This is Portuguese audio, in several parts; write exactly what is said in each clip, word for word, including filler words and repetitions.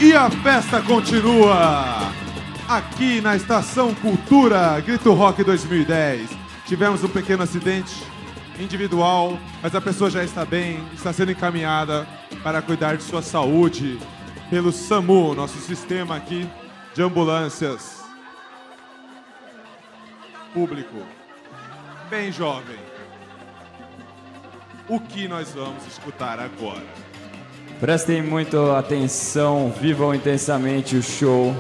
E a festa continua aqui na Estação Cultura Grito Rock dois mil e dez. Tivemos um pequeno acidente individual, mas a pessoa já está bem, está sendo encaminhada para cuidar de sua saúde pelo SAMU, nosso sistema aqui de ambulâncias público. Bem, jovem, o que nós vamos escutar agora? Prestem muita atenção, vivam intensamente o show.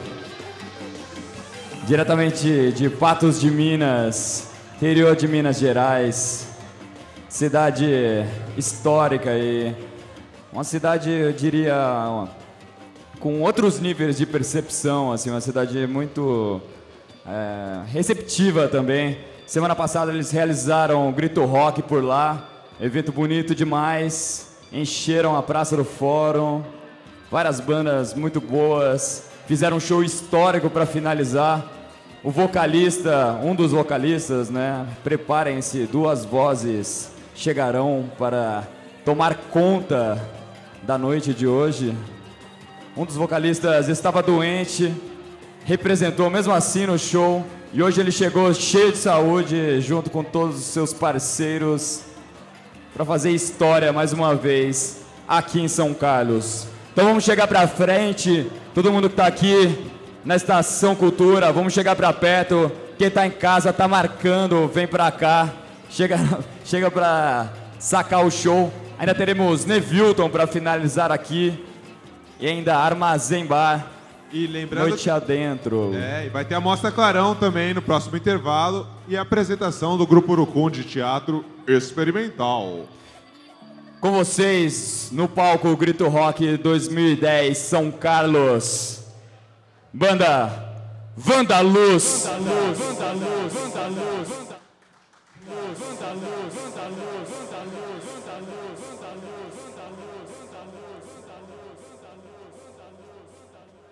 Diretamente de Patos de Minas, interior de Minas Gerais, cidade histórica e uma cidade, eu diria, com outros níveis de percepção, assim, uma cidade muito é, receptiva também. Semana passada eles realizaram o Grito Rock por lá, evento bonito demais. Encheram a Praça do Fórum, várias bandas muito boas, fizeram um show histórico para finalizar. O vocalista, um dos vocalistas, né? Preparem-se, duas vozes chegarão para tomar conta da noite de hoje. Um dos vocalistas estava doente, representou mesmo assim no show, e hoje ele chegou cheio de saúde, junto com todos os seus parceiros, para fazer história mais uma vez aqui em São Carlos. Então vamos chegar para frente, todo mundo que está aqui na Estação Cultura, vamos chegar para perto. Quem está em casa está marcando, vem para cá, chega, chega para sacar o show. Ainda teremos Nevilton para finalizar aqui e ainda Armazém Bar. E lembrando, noite adentro. É, e vai ter a Mostra Clarão também no próximo intervalo e a apresentação do Grupo Urucum de Teatro Experimental. Com vocês, no palco Grito Rock dois mil e dez, São Carlos, banda Vandaluz. Vandaluz, Vandaluz, Vandaluz, Vandaluz, Vandaluz, Vandaluz, Vandaluz, Vandaluz, Vandaluz.